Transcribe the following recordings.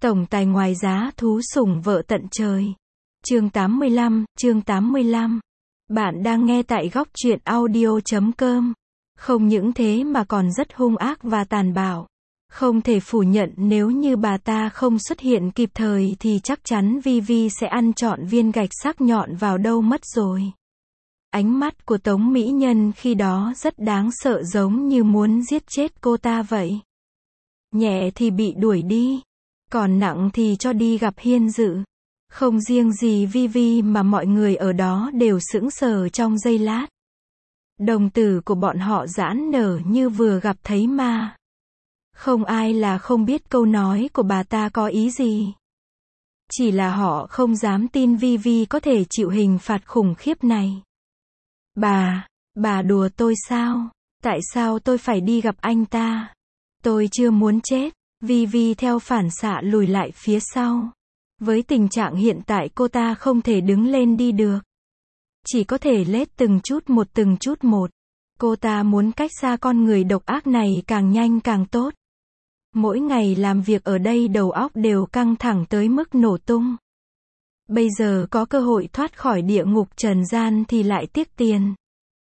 Tổng tài ngoài giá thú sủng vợ tận trời. Chương 85. Bạn đang nghe tại góc truyện audio.com. Không những thế mà còn rất hung ác và tàn bạo. Không thể phủ nhận nếu như bà ta không xuất hiện kịp thời thì chắc chắn Vivi sẽ ăn trọn viên gạch sắc nhọn vào đâu mất rồi. Ánh mắt của Tống Mỹ Nhân khi đó rất đáng sợ, giống như muốn giết chết cô ta vậy. Nhẹ thì bị đuổi đi, còn nặng thì cho đi gặp Hiên Dự. Không riêng gì Vivi mà mọi người ở đó đều sững sờ trong giây lát. Đồng tử của bọn họ giãn nở như vừa gặp thấy ma. Không ai là không biết câu nói của bà ta có ý gì. Chỉ là họ không dám tin Vivi có thể chịu hình phạt khủng khiếp này. Bà đùa tôi sao? Tại sao tôi phải đi gặp anh ta? Tôi chưa muốn chết. Vivi theo phản xạ lùi lại phía sau. Với tình trạng hiện tại cô ta không thể đứng lên đi được. Chỉ có thể lết từng chút một. Cô ta muốn cách xa con người độc ác này càng nhanh càng tốt. Mỗi ngày làm việc ở đây đầu óc đều căng thẳng tới mức nổ tung. Bây giờ có cơ hội thoát khỏi địa ngục trần gian thì lại tiếc tiền.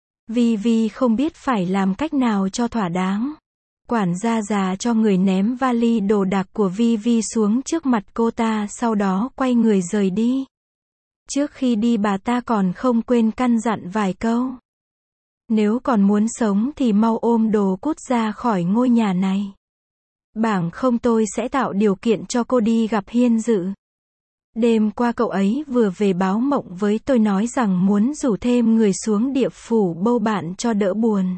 Vivi không biết phải làm cách nào cho thỏa đáng. Quản gia già cho người ném vali đồ đạc của Vivi xuống trước mặt cô ta, sau đó quay người rời đi. Trước khi đi bà ta còn không quên căn dặn vài câu. Nếu còn muốn sống thì mau ôm đồ cút ra khỏi ngôi nhà này. Bằng không tôi sẽ tạo điều kiện cho cô đi gặp Hiên Dự. Đêm qua cậu ấy vừa về báo mộng với tôi nói rằng muốn rủ thêm người xuống địa phủ bâu bạn cho đỡ buồn.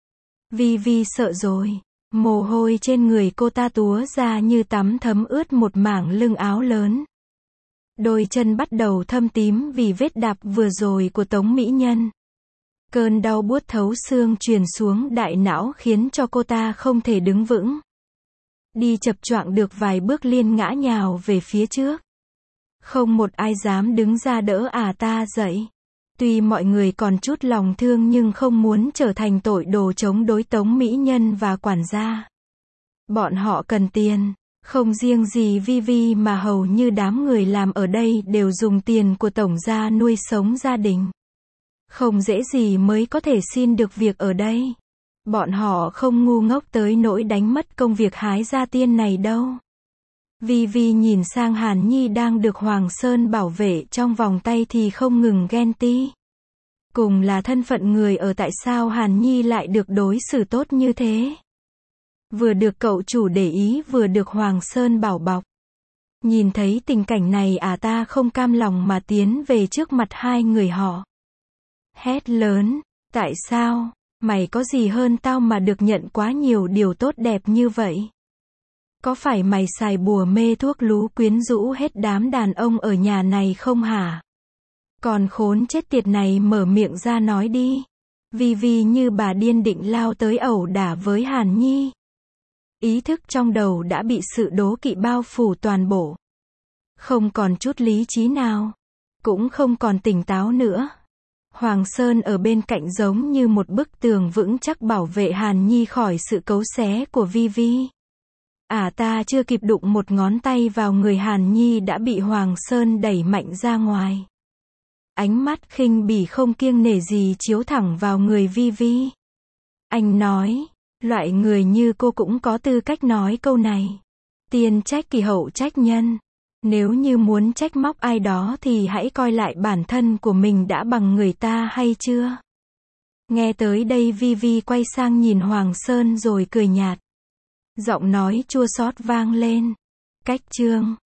Vivi sợ rồi. Mồ hôi trên người cô ta túa ra như tắm thấm ướt một mảng lưng áo lớn. Đôi chân bắt đầu thâm tím vì vết đạp vừa rồi của Tống Mỹ Nhân. Cơn đau buốt thấu xương truyền xuống đại não khiến cho cô ta không thể đứng vững. Đi chập choạng được vài bước liền ngã nhào về phía trước. Không một ai dám đứng ra đỡ ta dậy. Tuy mọi người còn chút lòng thương nhưng không muốn trở thành tội đồ chống đối Tống Mỹ Nhân và quản gia. Bọn họ cần tiền. Không riêng gì Vivi mà hầu như đám người làm ở đây đều dùng tiền của tổng gia nuôi sống gia đình. Không dễ gì mới có thể xin được việc ở đây. Bọn họ không ngu ngốc tới nỗi đánh mất công việc hái gia tiên này đâu. Vivi nhìn sang Hàn Nhi đang được Hoàng Sơn bảo vệ trong vòng tay thì không ngừng ghen tị. Cùng là thân phận người ở, tại sao Hàn Nhi lại được đối xử tốt như thế? Vừa được cậu chủ để ý vừa được Hoàng Sơn bảo bọc. Nhìn thấy tình cảnh này ta không cam lòng mà tiến về trước mặt hai người họ. Hét lớn, tại sao? Mày có gì hơn tao mà được nhận quá nhiều điều tốt đẹp như vậy? Có phải mày xài bùa mê thuốc lú quyến rũ hết đám đàn ông ở nhà này không hả? Còn khốn chết tiệt này mở miệng ra nói đi. Vivi như bà điên định lao tới ẩu đả với Hàn Nhi. Ý thức trong đầu đã bị sự đố kỵ bao phủ toàn bộ. Không còn chút lý trí nào. Cũng không còn tỉnh táo nữa. Hoàng Sơn ở bên cạnh giống như một bức tường vững chắc bảo vệ Hàn Nhi khỏi sự cấu xé của Vivi. Ta chưa kịp đụng một ngón tay vào người Hàn Nhi đã bị Hoàng Sơn đẩy mạnh ra ngoài. Ánh mắt khinh bỉ không kiêng nể gì chiếu thẳng vào người Vivi. Anh nói, loại người như cô cũng có tư cách nói câu này. Tiên trách kỳ hậu trách nhân. Nếu như muốn trách móc ai đó thì hãy coi lại bản thân của mình đã bằng người ta hay chưa. Nghe tới đây Vivi quay sang nhìn Hoàng Sơn rồi cười nhạt. Giọng nói chua xót vang lên. Cách chương